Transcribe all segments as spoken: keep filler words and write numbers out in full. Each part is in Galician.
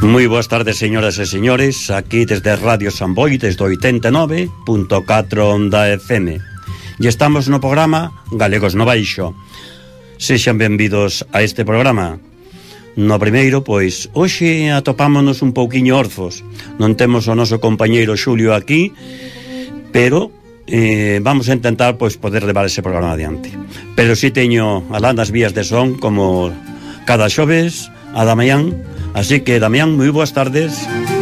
Moi boas tardes, señoras e señores. Aquí desde Radio San Boi, desde oitenta e nove punto catro Onda F M. E estamos no programa Galegos no Baixo. Sexan benvidos a este programa. No primeiro, pois, hoxe atopámonos un pouquiño orzos. Non temos o noso compañeiro Xulio aquí, pero eh, vamos a intentar, pois, poder levar ese programa adiante. Pero si teño alá nas vías de son, como cada xoves, a Damián. Así que, Damián, moi boas tardes.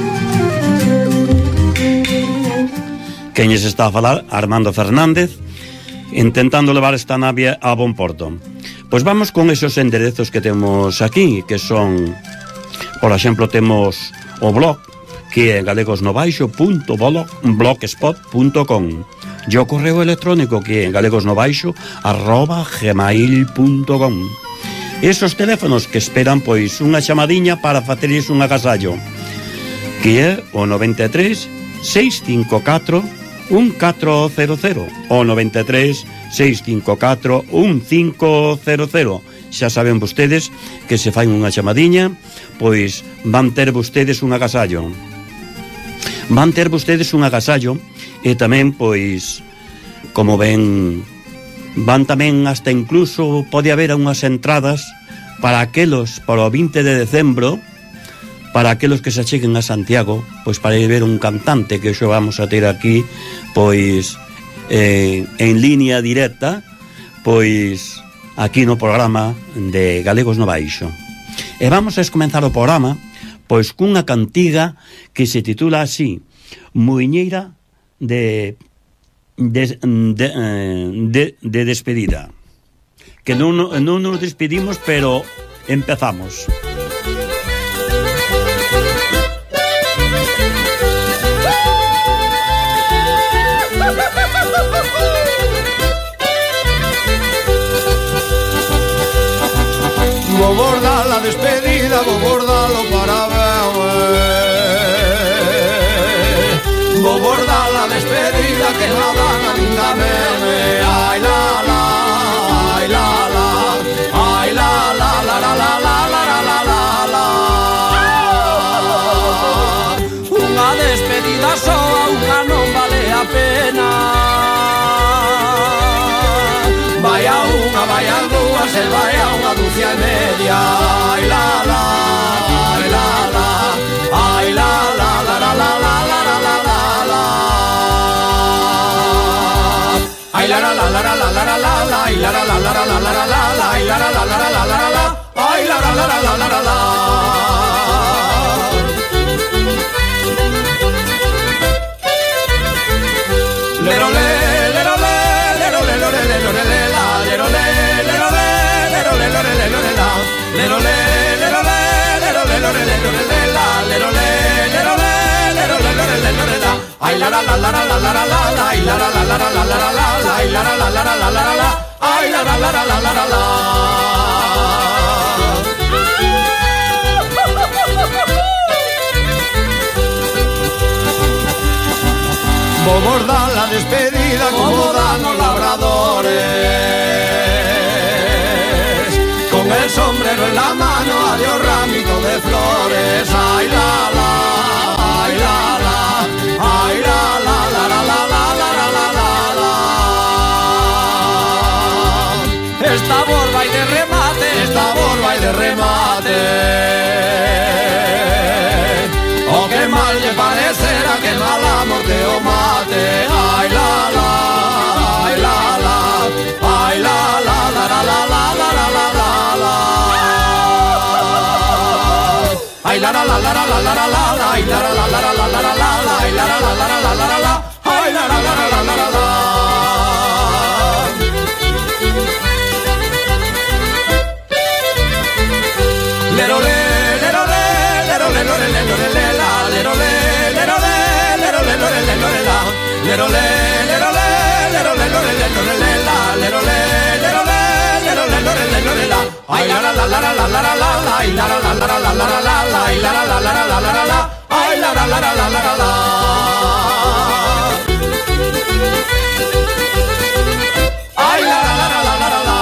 Queñes está a falar, Armando Fernández, intentando levar esta nave a bon porto. Pois vamos con esos enderezos que temos aquí, que son, por exemplo, temos o blog, que é galegosnobaixo punto blogspot punto com, e o correo electrónico, que é galegosnobaixo arroba gmail punto com. Esos teléfonos que esperan, pois, unha chamadiña para facerles un agasallo, que é o noventa e tres, seiscentos cincuenta e catro, un catro cero cero, o noventa e tres, seiscentos cincuenta e catro, un cinco cero cero. Xa saben vostedes que se fai unha chamadiña, pois van ter vostedes un agasallo. Van ter vostedes un agasallo e tamén, pois, como ven, van tamén hasta incluso pode haber unhas entradas para aquelos, para o vinte de decembro, para aquelos que se acheguen a Santiago, pois para ir ver un cantante que xo vamos a ter aquí, pois eh, en línea directa, pois aquí no programa de Galegos no Baixo. E vamos a comenzar o programa pois cunha cantiga que se titula así: Muiñeira de De, de, de, de despedida. Que non, non nos despedimos, pero empezamos. Vou bordar la despedida, vou bordalo para ver. Vou bordar la despedida que nada na vida me. Ai la la, ai la la, ai la la la la la la la la la la. Unha despedida soa, unha non vale a pena. Vai a unha, vai a dúas, e vai a unha dúcia e media. Ai la la, ai la la, ai la la la la la la la la la. Ay la la la la la la la la la, ay la la la la la la la la la, ay la la la la la la la la, ay la la la la la la la. Lero le, lero le, lero le, lero le, lero le la, lero le, lero le, lero le, lero le, lero le la, lero le, lero le, lero le, lero le, lero le la, lero le, lero le, lero le, lero le, lero le la. Ay la la la la la la la la la, ay la la la la la la la la, ay la la la la la la la la, ay la la la la la la la. Vou bordar la despedida como dan os labradores, con el sombrero en la mano, adiós ramito de flores. Ay la la, ay la la, ay la la la la la la la la la la. Esta borba y de remate, esta borba y de remate. O que mal lle parecerá, que mala morte o mate. Ay la la, ay la la, ay la la la la la la la la la la. Ay la la la la la la la la, ay la la la la la la la la, ay la la la la la la la, ay la la la la la la la. Lero le, lero le, lero le, lero le, lero le la, lero le, lero le, lero le, lero le, lero le la, lero le, lero le, lero le, lero le, lero le la, lero le, lero le, lero le, lero le, lero le la. Ay la la la la la la la la la, ay la la la la la la la la, ay la la la la la la la la, ay la la la la la la la. Ay la la la la la la la.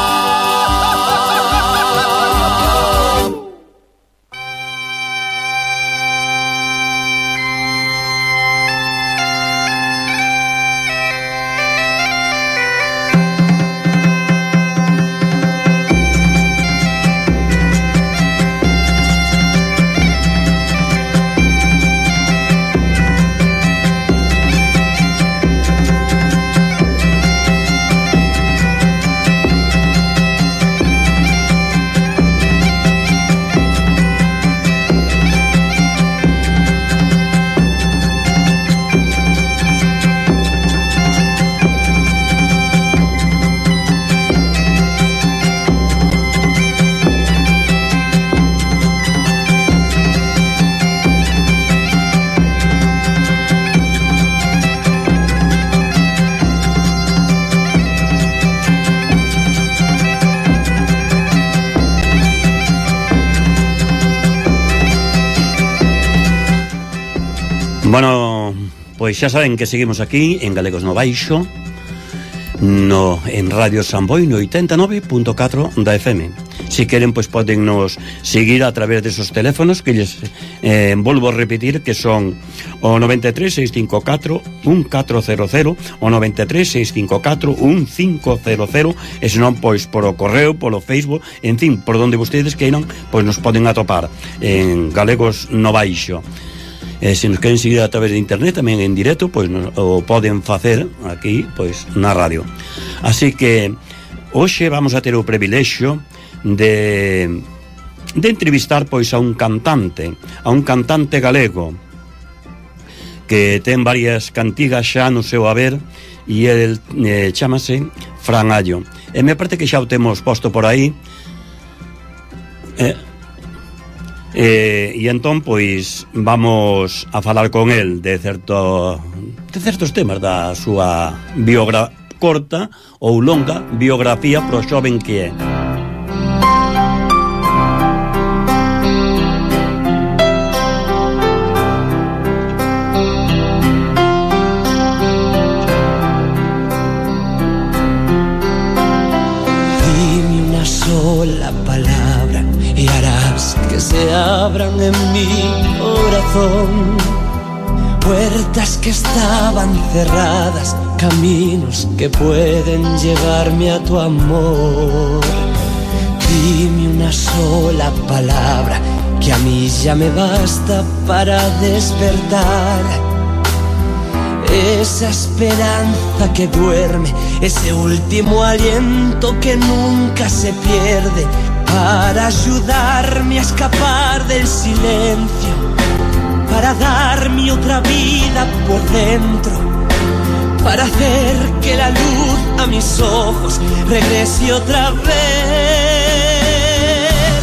Bueno, pois xa saben que seguimos aquí en Galegos no Baixo, no, en Radio Samboy no oitenta e nove punto catro da F M. Si queren, pois poden nos seguir a través desos teléfonos que lles eh, volvo a repetir, que son o noventa e tres, seis cinco catro, un catro cero cero, o noventa e tres, seis cinco catro, un cinco cero cero, e senón, pois, por o correo, polo Facebook, en fin, por donde vostedes queiran, pois nos poden atopar en Galegos no Baixo. E se nos queren seguir a través de internet tamén en directo, pois nos, o poden facer aquí, pois, na radio. Así que hoxe vamos a ter o privilexio de de entrevistar, pois, a un cantante, a un cantante galego que ten varias cantigas xa no seu haber, e el eh, chámase Fran Allo. E me parece que xa o temos posto por aí. Eh Eh, e entón, pois, vamos a falar con el de certo de certos temas da súa biogra corta ou longa biografía pro xoven que é. Dime una sola palabra y harás que se abran en mi corazón puertas que estaban cerradas, caminos que pueden llevarme a tu amor. Dime una sola palabra que a mí ya me basta para despertar esa esperanza que duerme, ese último aliento que nunca se pierde, para ayudarme a escapar del silencio, para darme otra vida por dentro, para hacer que la luz a mis ojos regrese otra vez.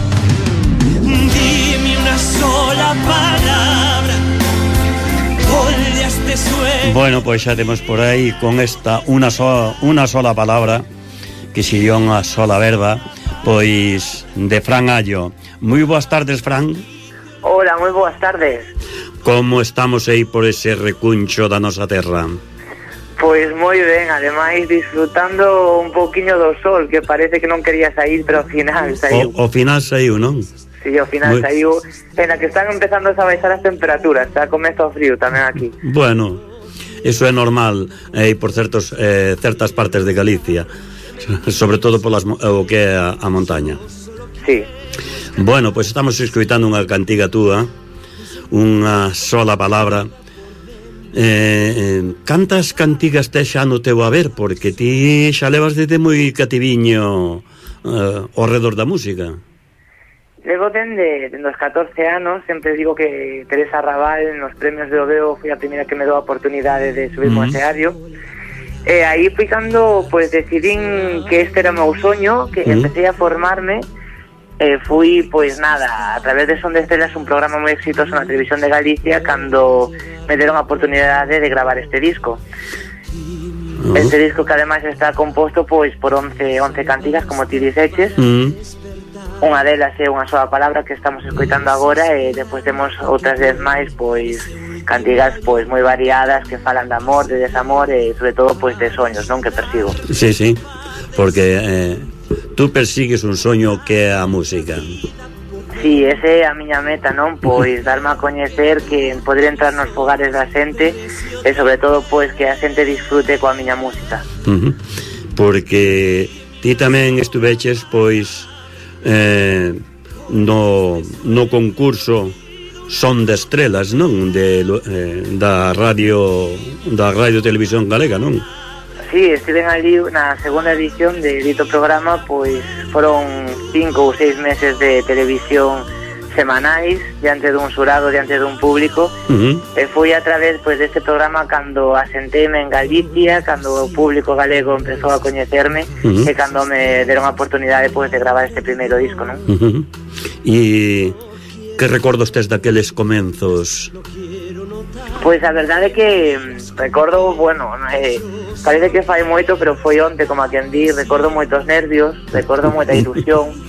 Dime una sola palabra, ponle a este sueño. Bueno, pois xa temos por aí con esta unha sola, unha sola palabra, que sería unha sola verba, pois, de Fran Allo. Moi boas tardes, Fran. Hola, moi boas tardes. Como estamos aí por ese recuncho da nosa terra? Pois moi ben, ademais disfrutando un poquinho do sol, que parece que non quería sair, pero ao final saiu. O, o final saiu, non? Sí, ao final muy... saiu, en la que están empezando a baixar as temperaturas, está comeza o frío tamén aquí. Bueno, eso é normal, eh, por certos, eh, certas partes de Galicia, sobre todo polas, o que é a, a montaña. Sí. Bueno, pois pues estamos escoitando unha cantiga túa, unha sola palabra. Eh, eh, cantas cantigas tes xa no teu haber? Porque ti xa levas desde moi cativiño eh, ao redor da música. Levo dende, dende os catorce anos. Sempre digo que Teresa Raval nos premios de Oveo foi a primeira que me deu a oportunidade de subirme ao escenario. E aí foi cando, pois, decidín que este era o meu soño, que uh-huh. empecé a formarme. Eh, fui, pois nada, a través de Son de Estrelas, un programa moi exitoso na televisión de Galicia, cando me deron a oportunidade de gravar este disco. Uh-huh. Este disco que ademais está composto, pois, por once, once cantigas, como ti dixeches. Uh-huh. Unha delas é unha sola palabra que estamos escoitando agora, e depois temos outras dez máis, pois, cantigas, pois, moi variadas, que falan de amor, de desamor, e sobre todo, pois, de soños, non, que persigo. Sí, sí, porque eh, tú persigues un soño que é a música. Sí, ese é a miña meta, non? Pois, darme a coñecer, que poder entrar nos fogares da xente, e sobre todo, pois, que a xente disfrute coa miña música. Uh-huh. Porque ti tamén estuveches, pois, eh, no, no concurso Son de Estrelas, non? De, eh, da radio da Radio Televisión Galega, non? Sí, estiven ali na segunda edición de dito programa, pois foron cinco ou seis meses de televisión semanais, diante dun xurado, diante dun público. Uh-huh. E foi a través, pois, deste programa cando asenteime en Galicia, cando o público galego empezou a coñecerme, uh-huh. e cando me deron a oportunidade, pois, de gravar este primeiro disco, non? Uh-huh. E que recordos tes daqueles comenzos? Pois a verdade é que recordo, bueno, eh, parece que fai moito, pero foi onte, como a quen di. Recordo moitos nervios, recordo moita ilusión,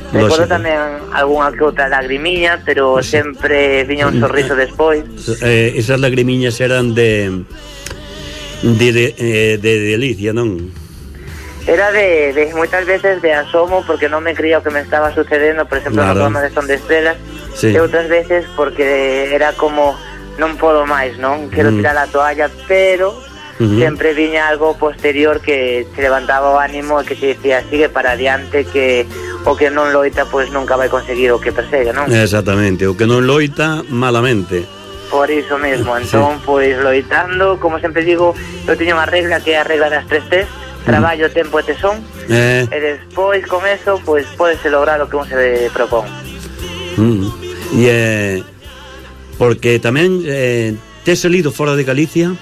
Recordo tamén algunha que outra lagrimiña, pero sí, sempre viña un sorriso despois. Eh, esas lagrimiñas eran de de, de, de, de delicia, non? Era de, de moitas veces de asomo, porque non me creía o que me estaba sucedendo, por exemplo, claro, no programa de Son de Estrelas, sí, e outras veces porque era como non podo máis, non? Quero tirar a toalla, pero uh-huh, sempre viña algo posterior que te levantaba o ánimo e que te dicía, sigue para adiante, que o que non loita pois nunca vai conseguir o que persegue, non? Exactamente, o que non loita malamente. Por iso mesmo, entón, sí, pois loitando, como sempre digo, eu teño unha regla que é a regla das tres T's, traballo, mm, tempo e tesón, eh. e despois con eso, pois pódese lograr o que un se propón. Mm. E eh, porque tamén eh, tes salido fora de Galicia?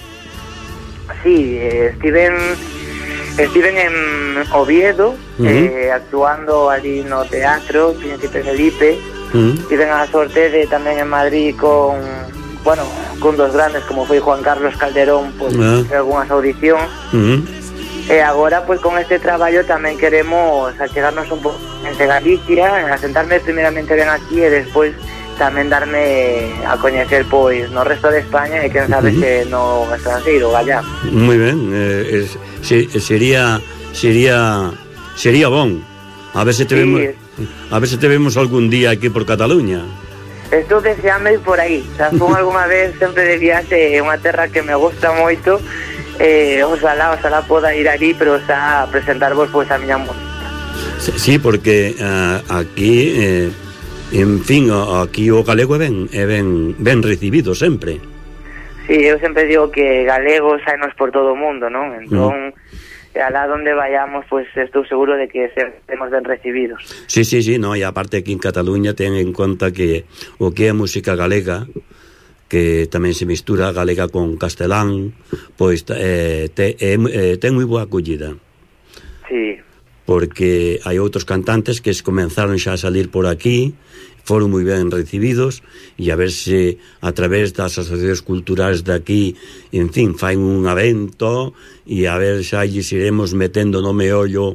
Sí, eh, estiven estiven en Oviedo, uh-huh, eh, actuando ali no teatro Príncipe Felipe, uh-huh, tiven a sorte de tamén en Madrid con, bueno, con dos grandes como foi Juan Carlos Calderón, pois, uh-huh, algunhas audicións, uh-huh, e agora, pois, con este traballo tamén queremos achegarnos un pouco entre Galicia, asentarme primeramente ben aquí e despois tamén darme a coñecer, pois, no resto de España e quen sabe, uh-huh, se no estrangeiro, gallá. Moi ben, eh, es, se, sería sería sería bon. A ver se te sí, vemos a ver se te vemos algún día aquí por Cataluña. Estou deseando ir por aí. Xa fun algunha vez sempre de viaxe, é unha terra que me gusta moito. Eh, ojalá, ojalá poda ir ali, pero xa presentarvos pois a miña música. Sí, porque uh, aquí eh, en fin, aquí o galego é ben, é ben, ben recibido sempre. Sí, eu sempre digo que galegos hainos por todo o mundo, non? Entón, mm, alá donde vayamos, pois pues, estou seguro de que seremos ben recibidos. Sí, sí, sí, no, e aparte aquí en Cataluña ten en conta que o que é a música galega, que tamén se mistura galega con castelán, pois eh, te, eh, ten moi boa acollida. Sí. Porque hai outros cantantes que comenzaron xa a salir por aquí, foron moi ben recibidos, e a ver se a través das asociacións culturais de aquí, en fin, fain un evento, e a ver xa lles iremos metendo no meollo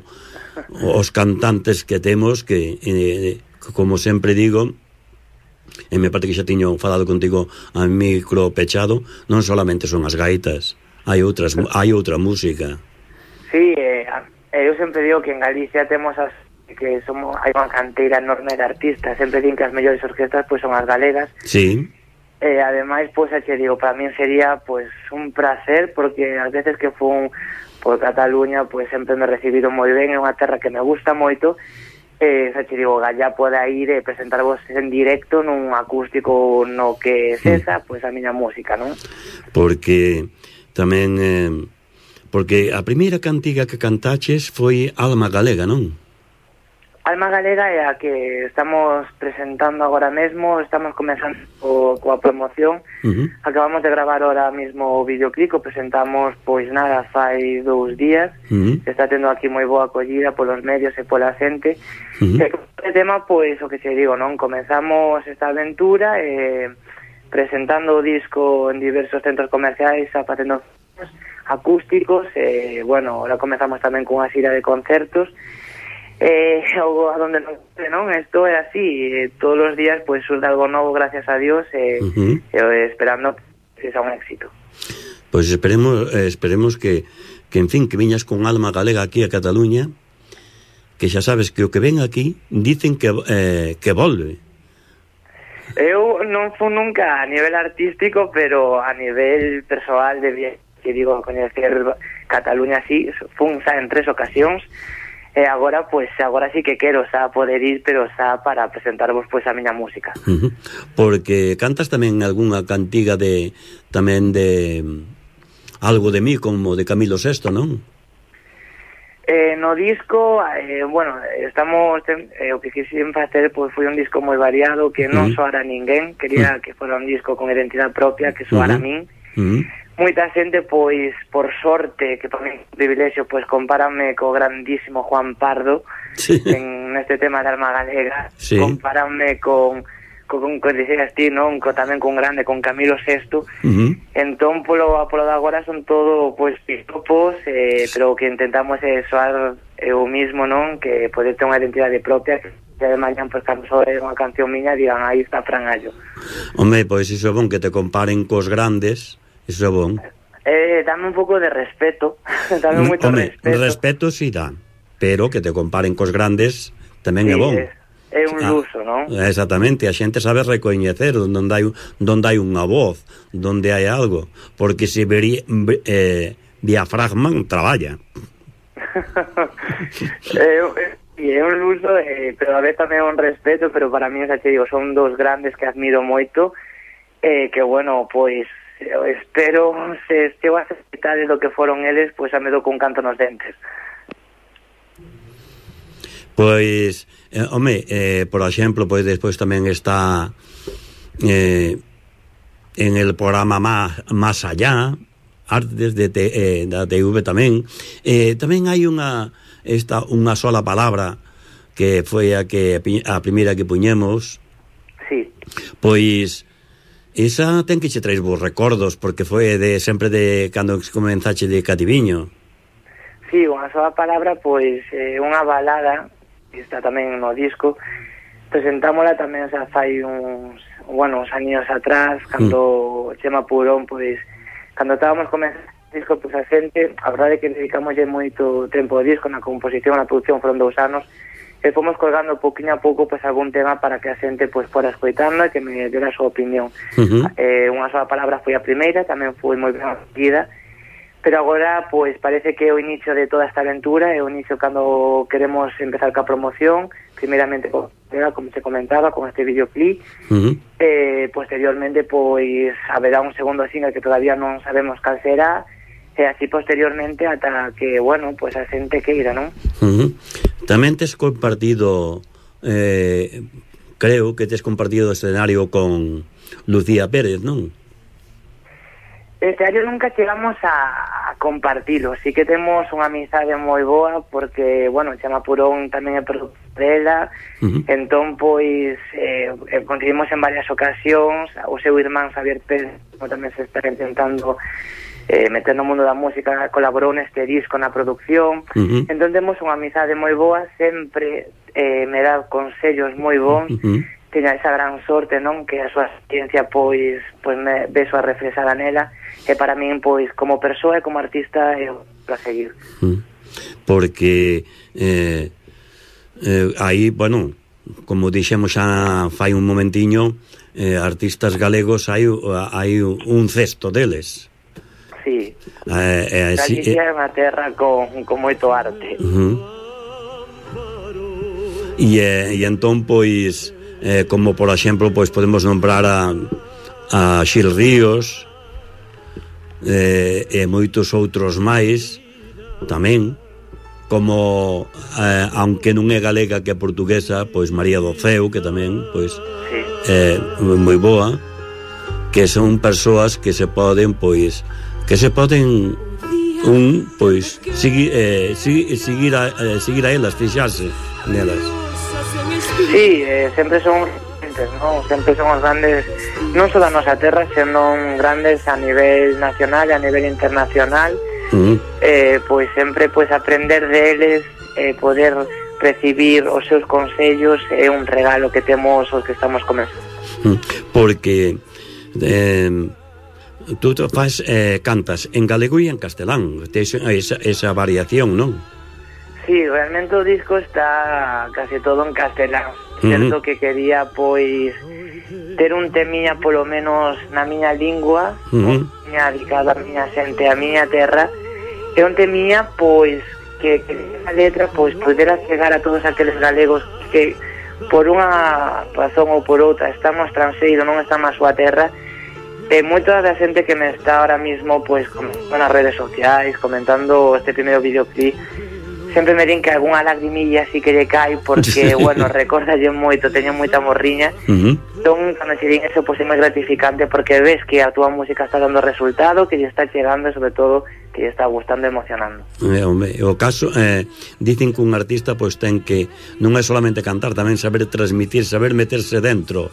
os cantantes que temos, que, eh, como sempre digo, e me parte que xa tiño falado contigo a micro pechado, non solamente son as gaitas, hai outras, hai outra música. Sí, eh, eu sempre digo que en Galicia temos as que somos, hai unha canteira enorme de artistas, sempre din que as mellores orquestas pois son as galegas. Sí. E ademais, pois, che digo, para min sería pois un placer, porque as veces que fun por Cataluña, pois sempre me recibiron moi ben, é unha terra que me gusta moito. Eh, xa che digo, gallá poda ir e presentarvos en directo nun acústico no que cesa, sí, pois a miña música, non? Porque tamén eh, porque a primeira cantiga que cantaches foi Alma Galega, non? Alma Galega é a que estamos presentando agora mesmo, estamos comenzando co, coa promoción, uh-huh, acabamos de gravar ahora mesmo o videoclip, o presentamos, pois nada, fai dous días, uh-huh, está tendo aquí moi boa acollida polos medios e pola xente, uh-huh, e o tema, pois, o que se digo, non? Comenzamos esta aventura eh, presentando o disco en diversos centros comerciais, facendo acústicos, e, eh, bueno, ahora comenzamos tamén cunha xira de concertos, eh, ou a donde non, non, isto é así, eh, todos os días pois surge algo novo, gracias a Dios, e eh, uh-huh, eh, esperando que sea un éxito. Pois pues esperemos, eh, esperemos que, que, en fin, que viñas con Alma Galega aquí a Cataluña, que xa sabes que o que ven aquí dicen que, eh, que volve. Eu non fui nunca a nivel artístico, pero a nivel persoal de que digo, coñecer Cataluña así, fun xa en tres ocasións. E agora, pois, agora sí que quero xa poder ir, pero xa para presentarvos, pois, a miña música. Uh-huh. Porque cantas tamén algunha cantiga de, tamén de Algo de mí, como de Camilo sexto, non? Eh, no disco, eh, bueno, estamos, eh, o que quixen facer, pois, foi un disco moi variado, que non uh-huh, soara ninguén, quería uh-huh, que fora un disco con identidade propia, que soara uh-huh, a min. Uh-huh. Moita xente, pois, por sorte, que para mí é un privilexio, pois, compárame co grandísimo Juan Pardo, sí, en este tema de Alma Galega, sí, compárame con, con, con dixeras ti, non? Co, tamén con grande, con Camilo sexto, uh-huh, entón, polo, polo de agora son todo, pois, pistopos, eh, pero o que intentamos é soar eu mismo, non? Que poder ter unha identidade propia, que e de mañan, pois, cando soe unha canción miña, digan, aí está Fran Allo. Home, pois iso é bon, que te comparen cos grandes, iso é bon. Eh, dame un pouco de respeto, dame moito Home, respeto. respeto si dá, pero que te comparen cos grandes tamén sí, é bon. É, é un luso, non? Exactamente, a xente sabe recoñecer onde hai, onde hai unha voz, onde hai algo, porque se vería, eh, diafragman traballa. é, é un luso, eh, pero a vez tamén é un respeto, pero para mí, xa te digo, son dos grandes que admiro moito, eh, que bueno, pois espero se esteo a aceptar do que foron eles, pois xa me dou con canto nos dentes. Pois, eh, home, eh, por exemplo, pois despois tamén está eh, en el programa Más, más Allá, Artes de te, eh, da T V tamén, eh, tamén hai unha esta unha sola palabra que foi a que a primeira que puñemos. Sí. Pois esa ten que che traes vos recordos, porque foi de sempre de cando comenzache de Cativiño. Sí, unha sola palabra, pois eh, unha balada que está tamén no disco. Presentámola tamén xa fai uns, bueno, uns años atrás, cando mm. Chema Purón, pois cando estábamos comenzando o disco, pois a xente, a verdade é que dedicámoslle moito tempo ao disco, na composición, na produción, foron dous anos, e fomos colgando pouquinho a pouco pois algún tema para que a xente pois fora escoitando e que me dera a súa opinión. Uh-huh. Eh, unha sola palabra foi a primeira, tamén foi moi ben acogida, pero agora pois parece que é o inicio de toda esta aventura, é o inicio cando queremos empezar ca promoción, primeiramente como se comentaba, con este videoclip, uh-huh. eh, posteriormente pois haberá un segundo single que todavía non sabemos cal será, e así posteriormente ata que, bueno, pois a xente queira, non? Uh-huh. Tamén tes compartido, eh, creo que tes compartido escenario con Lucía Pérez, non? Este año nunca chegamos a, a compartilo, sí que temos unha amizade moi boa, porque, bueno, Chema Purón tamén é produtor dela, uh-huh. entón, pois, eh, conseguimos en varias ocasións, o seu irmán Xavier Pérez, como tamén se está intentando eh, meter no mundo da música, colaborou neste disco na producción, uh-huh. entón temos unha amizade moi boa, sempre eh, me dá consellos moi bons, uh-huh. teña esa gran sorte, non, que a súa experiencia pois pois me beso a reflexada nela, e para min pois como persoa e como artista é para seguir. Uh-huh. Porque eh, eh, aí, bueno, como dixemos xa fai un momentiño, eh, artistas galegos hai, hai un cesto deles. Sí, eh, eh, Galicia sí, é unha terra con, con moito arte. Uh-huh. E, eh, e entón, pois, eh, como por exemplo, pois podemos nombrar a, a Xil Ríos, eh, e moitos outros máis, tamén, como, eh, aunque non é galega que é portuguesa, pois María do Ceo, que tamén, pois, sí. é moi boa, que son persoas que se poden, pois, que se poden un, pois, seguir, eh, seguir, seguir, a, eh, seguir a elas, fixarse nelas. Sí, eh, sempre son grandes, non? Sempre son os grandes, non só da nosa terra, senón grandes a nivel nacional e a nivel internacional. Uh-huh. eh, pois sempre pois aprender deles, eh, poder recibir os seus consellos é un regalo que temos os que estamos comenzando. Uh-huh. Porque eh, tú faz, eh, cantas en galego e en castelán, tes esa, esa variación, non? Sí, realmente o disco está case todo en castelán. Uh-huh. Certo que quería, pois, ter un temía polo menos na miña lingua, uh-huh. miña dedicado a miña xente, a miña terra, e un temía, pois, que, que a letra, pois, pudera chegar a todos aqueles galegos que, por unha razón ou por outra, estamos transeiro, non estamos a súa terra. E moita da xente que me está ahora mismo, pois, comentando nas redes sociais, comentando este primeiro videoclip, sempre me din que algunha lagrimilla así que lle cai, porque, bueno, recordalle moito, teño moita morriña. Uh-huh. Entón, cando se din eso, pois é moi gratificante, porque ves que a túa música está dando resultado, que lle está chegando, e sobre todo, que lle está gustando e emocionando. Eh, home, o caso, eh, dicen que un artista, pois, ten que, non é solamente cantar, tamén saber transmitir, saber meterse dentro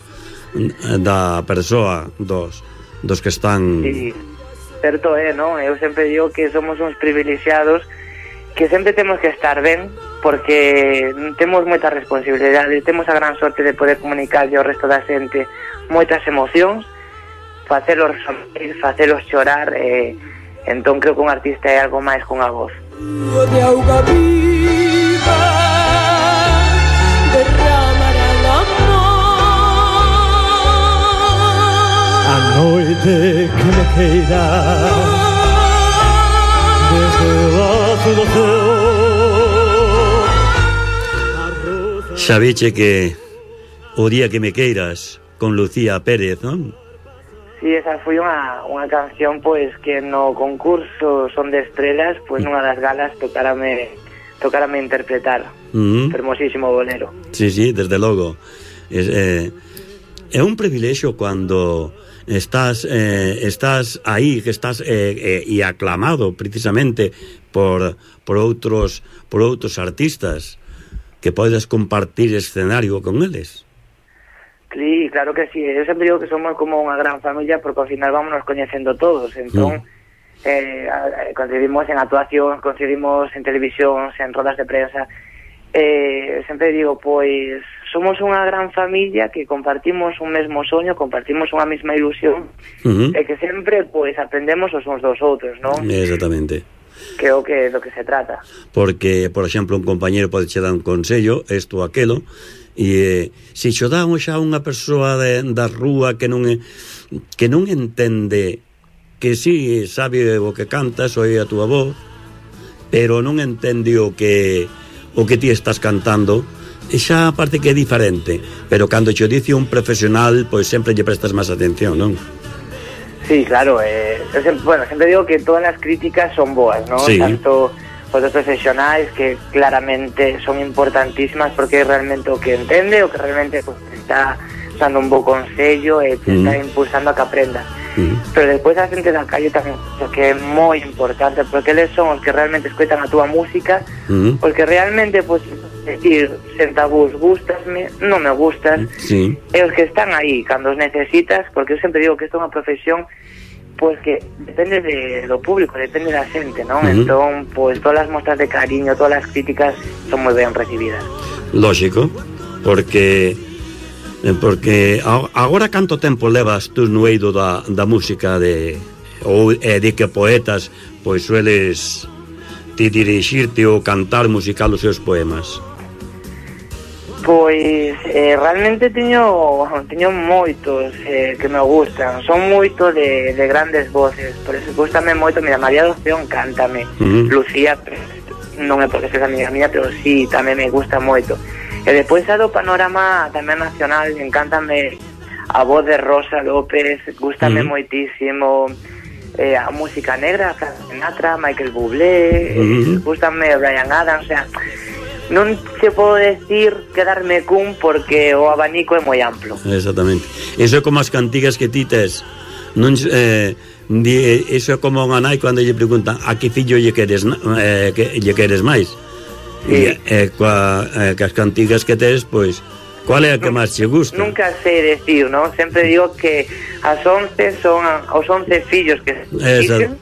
da persoa, dos, dos que están... Sí, certo é, non? Eu sempre digo que somos uns privilexiados, que sempre temos que estar ben, porque temos moitas responsabilidades, temos a gran sorte de poder comunicarlle ao resto da xente moitas emocións, facelos sonreír, facelos chorar, e entón creo que un artista é algo máis con a voz. De auga viva derramará el amor. A noite que me queira desde o azul do céu. Sabeche que o día que me queiras con Lucía Pérez, non? Sí, esa foi unha, unha canción pois que no concurso Son de Estrelas, pois nunha das galas tocárame tocárame interpretar. Mm. Fermosísimo bolero. Sí, sí, desde logo. Es, eh, é un privilexio cando estás eh, estás aí, que estás eh, eh, e aclamado precisamente por por outros por outros artistas, que podes compartir escenario con eles. Sí, claro que sí. Eu sempre digo que somos como unha gran familia, porque ao final vámonos coñecendo todos. Entón, mm. eh, coincidimos en actuacións, coincidimos en televisión, en rodas de prensa. Eh, sempre digo, pois, somos unha gran familia que compartimos un mesmo soño, compartimos unha mesma ilusión, uh-huh. e que sempre, pois, aprendemos os uns dos outros, non? Exactamente. Que é o que, do que se trata. Porque, por exemplo, un compañero pode che dar un consello, isto ou aquelo, e eh, se xo dá xa unha persoa de, da rúa que non é, que non entende, que si sabe o que cantas, oe a túa voz, pero non entende o que o que ti estás cantando, e xa aparte que é diferente, pero cando xo dice un profesional, pois sempre lle prestas máis atención, non? Sí, claro, eh, yo siempre, bueno, siempre digo que todas las críticas son boas, ¿no? Sí. Tanto por los profesionales, que claramente son importantísimas, porque é realmente o que entende, o que realmente pues, te está dando un bo consello e te mm. está impulsando a que aprendas. Mm. Pero despois a xente da calle tamén, que é moi importante, porque eles son os que realmente escoitan a túa música, mm. porque realmente, pues, decir, sen tabús, gustasme, non me gustas, sí. E os que están aí, cando os necesitas, porque eu sempre digo que isto é unha profesión pois que depende de, do público, depende da xente, non? Uh-huh. Entón, pois todas as mostras de cariño, todas as críticas son moi ben recibidas. Lógico, porque porque agora canto tempo levas tú no eido da, da música de ou é de que poetas pois sueles ti dirixirte ou cantar musical os seus poemas? Pois eh, realmente teño teño moitos eh, que me gustan, son moito de, de grandes voces, por eso gustame moito. Mira, María do Ceón cántame, uh-huh. Lucía non é porque sexa amiga mía, pero sí, tamén me gusta moito. E depois a do panorama tamén nacional, encántame a voz de Rosa López, gustame uh-huh. moitísimo eh, a música negra, Frank Sinatra, Michael Bublé, uh-huh. eh, gustame Bryan Adams, o sea, non se podo decir quedarme cun, porque o abanico é moi amplo. Exactamente. Eso é como as cantigas que ti tes. Non, eh, di, eso é como unha nai cando lle preguntan a que fillo lle queres, eh, que lle queres máis. Sí. E eh, coa, eh, que as cantigas que tes, pois, cual é a que máis che gusta? Nunca sei decir, non? Sempre digo que as once son os once fillos que se dicen.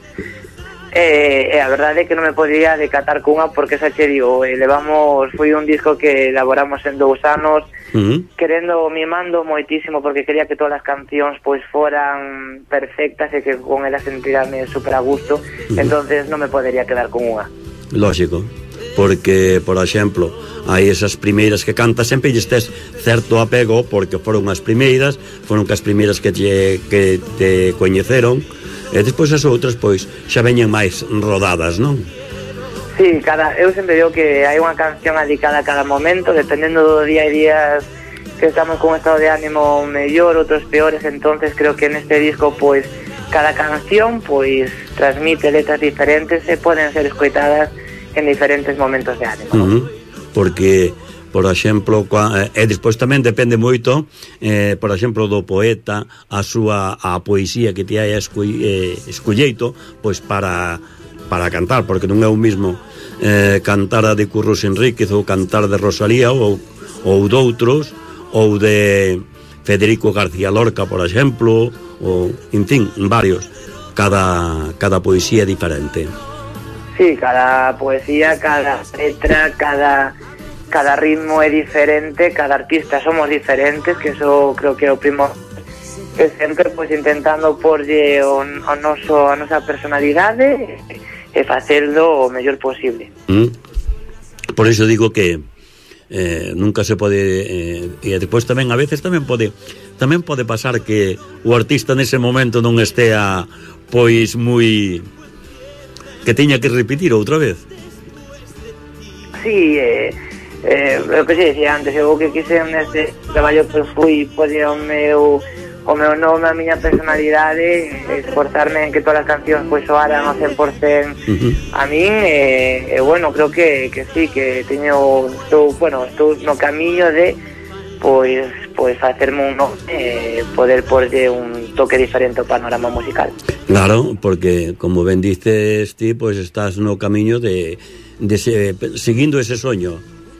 Eh, eh, a verdade é que non me podía decatar cunha, porque xa che digo, eh, levamos, foi un disco que elaboramos en dous anos, uh-huh. querendo, mimando moitísimo, porque quería que todas as cancións pois foran perfectas e que con elas sentirame super a gusto, uh-huh. entonces non me podería quedar con unha. Lógico, porque, por exemplo, hai esas primeiras que cantas, sempre lle estés certo apego, porque foron as primeiras, foron as primeiras que te, que te coñeceron, e despois as outras, pois, xa veñen máis rodadas, non? Sí, cada, eu sempre digo que hai unha canción dedicada a cada momento, dependendo do día e días que estamos con un estado de ánimo mellor, outros peores, entonces creo que neste disco, pois, cada canción, pois, transmite letras diferentes e poden ser escoitadas en diferentes momentos de ánimo, non? Uh-huh. Porque, por exemplo, e eh, despois tamén depende moito, eh, por exemplo, do poeta, a súa a poesía que te hai escu, eh, escolleito, pois para para cantar, porque non é o mismo eh, cantar a de Curros Enríquez ou cantar de Rosalía ou, ou doutros, ou de Federico García Lorca, por exemplo, ou, en fin, varios. Cada, cada poesía é diferente. Sí, cada poesía, cada letra, cada cada ritmo é diferente, cada artista somos diferentes, que eso creo que é o primo, que sempre pois intentando porlle o, o noso, a nosa personalidade e facelo o mellor posible. Mm. Por iso digo que eh, nunca se pode eh, e depois tamén a veces tamén pode tamén pode pasar que o artista nese momento non estea pois moi que teña que repetir outra vez. Sí, eh, eh, o que se decía antes, eu que quise neste traballo que fui poñer o meu o meu nome, a miña personalidade, esforzarme en que todas as cancións pois soaran ao cen por cen uh-huh. a min, e, e bueno, creo que, que sí, que teño, estou, bueno, estou no camiño de pois pois facerme un nome e poder porlle un toque diferente ao panorama musical. Claro, porque como ben dices ti, pois estás no camiño de, de se, seguindo ese soño.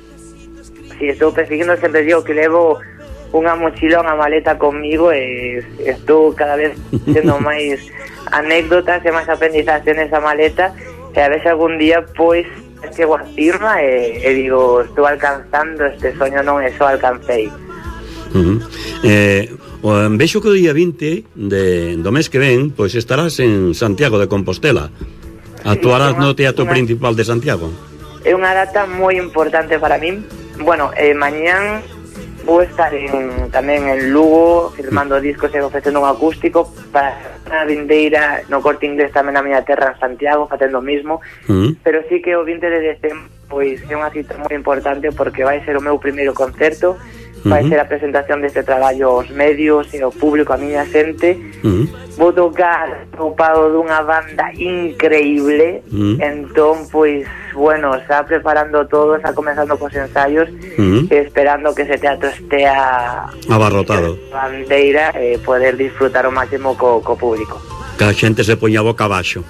Si, sí, estou persiguindo, sempre digo que levo unha mochila, unha maleta conmigo e estou cada vez tendo máis anécdotas e máis aprendizaje nesa maleta, e a ver se algún día pois chego a firma e, e digo, estou alcanzando este soño, non é só alcancei. Uh-huh. eh, vexo que o día vinte de, do mes que ven pois estarás en Santiago de Compostela, actuarás sí, no Teatro una, Principal de Santiago. É unha data moi importante para min. Bueno, eh, mañán vou estar en, tamén en Lugo firmando mm. discos e ofrecendo un acústico para a vindeira no Corte Inglés tamén na miña terra en Santiago facendo o mismo, mm. pero sí que o vinte de decembro pois é unha cita moi importante porque vai ser o meu primeiro concerto, vai uh-huh. ser a presentación deste traballo aos medios e ao público, a miña xente. Uh-huh. Vou tocar topado dunha banda increíble, uh-huh. entón, pois, bueno, está preparando todo, está comenzando cos ensaios, uh-huh. e esperando que ese teatro estea abarrotado, bandeira, e poder disfrutar o máximo co, co público. Que a xente se poña boca abaixo.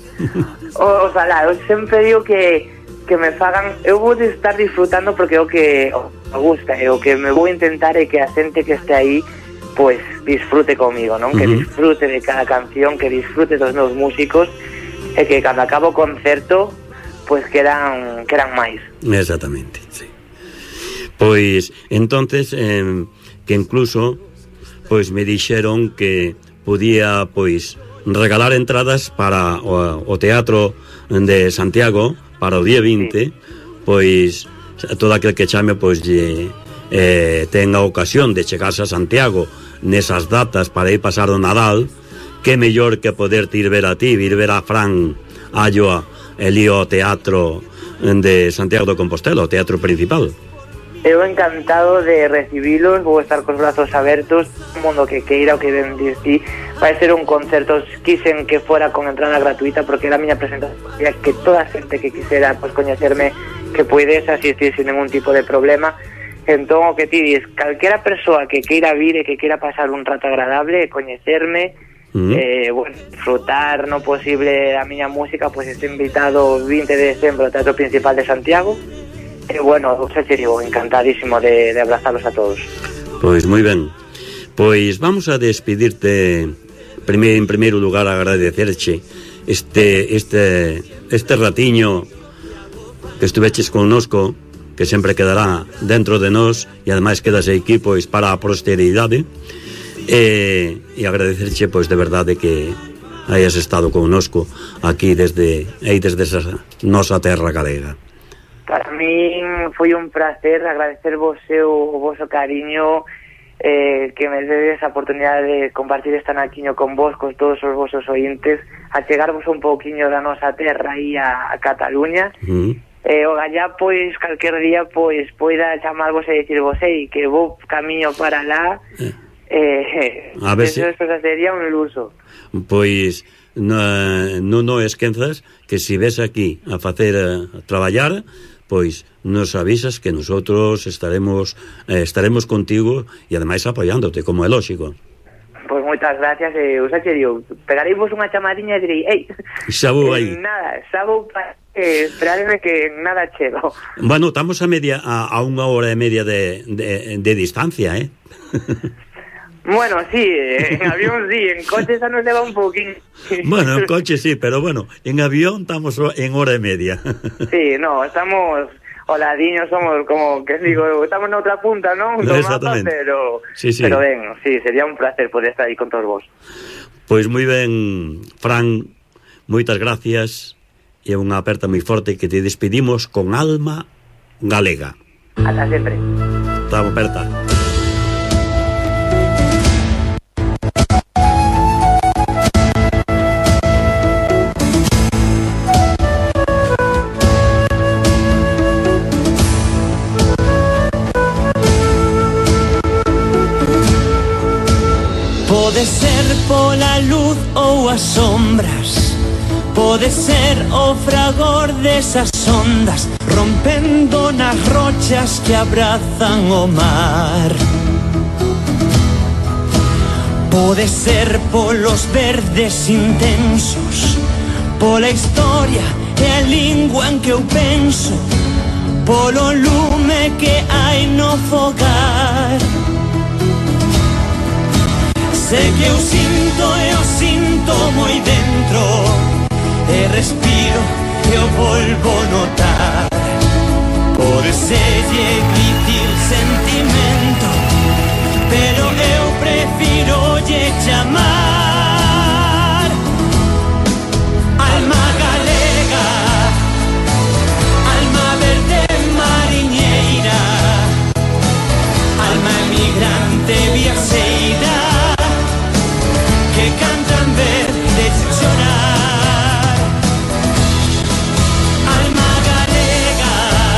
Ojalá, eu sempre digo que que me fagan, eu vou estar disfrutando porque é o que me gusta, e o que me vou intentar é que a xente que este aí pois disfrute comigo, non? Uh-huh. Que disfrute de cada canción, que disfrute dos meus músicos, e que cando acabo o concerto pois queran, queran máis. Exactamente, sí. Pois entonces eh, que incluso pois me dixeron que podía pois regalar entradas para o, o Teatro de Santiago para o día vinte, sí. Pois todo aquel que chame pois lle, eh, tenga ocasión de chegarse a Santiago nesas datas para ir pasar o Nadal, que mellor que poder ir ver a ti, ir ver a Fran Allo e lío Teatro de Santiago de Compostela, o Teatro Principal. Eu encantado de recibilos, vou estar cos brazos abertos, un mundo que queira o que ven ti. Vai ser un concerto, quixen que fora con entrada gratuita porque era a miña presentación, que toda a xente que quisera pues, coñecerme, que puidese asistir sin ningún tipo de problema. Entón, o que ti dis, calquera persoa que queira vir e que queira pasar un rato agradable, coñecerme, mm. eh, bueno, disfrutar no posible a miña música, pois pues, estou invitado o vinte de decembro ao Teatro Principal de Santiago. E bueno, xa te digo, encantadísimo de, de abrazalos a todos. Pois moi ben. Pois vamos a despedirte primeiro, en primeiro lugar agradecerche este este este ratiño que estuveches connosco, que sempre quedará dentro de nós e ademais quedase aquí pois para a posteridade, e, e agradecerche pois de verdade que hayas estado connosco aquí desde aí desde esa nosa terra galega. Para min foi un placer, agradecer vos o voso cariño, eh, que me dedes a oportunidade de compartir esta naquiño con vos, con todos os vosos ointes, a chegarvos un pouquiño da nosa terra aí a, a Cataluña. Uh-huh. eh, o gallá, pois, calquer día, pois, poida chamarvos e dicirvos, ei, que vou camiño para lá, eh, eh, a ver eso se... sería un luso. Pois, no, non no esquenzas que si ves aquí a facer, a traballar, pois nos avisas que nosotros estaremos eh, estaremos contigo e ademais apoiándote, como é lógico. Pois moitas gracias, e eh, usache digo, pegareivos unha chamadiña e direi, ei, xabou aí. Nada, xabou para eh, esperarme que nada chego. Bueno, estamos a media a, a unha hora e media de, de, de distancia, eh? Bueno, sí, en avión sí, en coche esa nos leva un poquín. Bueno, en coche sí, pero bueno, en avión estamos en hora y media. Sí, no, estamos holadiños, somos como, que digo, estamos en otra punta, ¿no? Un Exactamente. mapa, pero, sí, sí. pero ven, sí, sería un placer poder estar aí con todos vos. Pois moi ben, Fran, moitas gracias e unha aperta moi forte que te despedimos con alma galega. Ata sempre. Ata aperta. Pode ser pola luz ou as sombras, pode ser o fragor desas ondas rompendo nas rochas que abrazan o mar. Pode ser polos verdes intensos, pola historia e a lingua en que eu penso, polo lume que hai no fogar. Sei que eu sinto, eu sinto moi dentro, e respiro, eu volvo notar. Pode ser difícil sentimento, pero eu prefiro lle chamar alma galega, alma verde mariñeira, alma emigrante viaxeira, que cantan ver de chorar. Alma galega,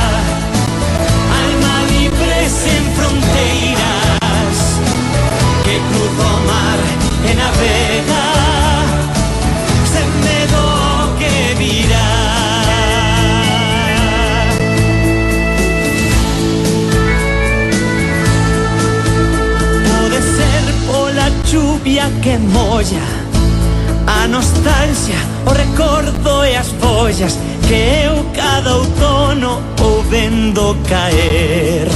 alma libre sen fronteiras, que cruza o mar e navega sen medo ao que virá. Pode ser pola chuvia que molla, a nostalgia, o recordo e as follas que eu cada outono o vendo caer.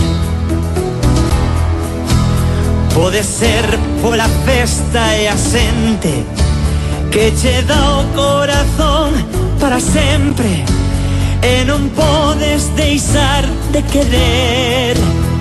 Pode ser pola festa e a xente que che dá o corazón para sempre e non podes deixar de querer.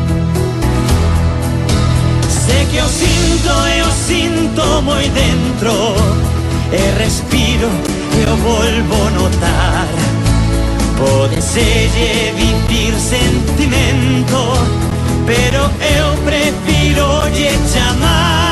Sé que eu sinto, eu sinto moi dentro, e respiro, eu volvo notar. Pode ser vivir sentimento, pero eu prefiro lle chamar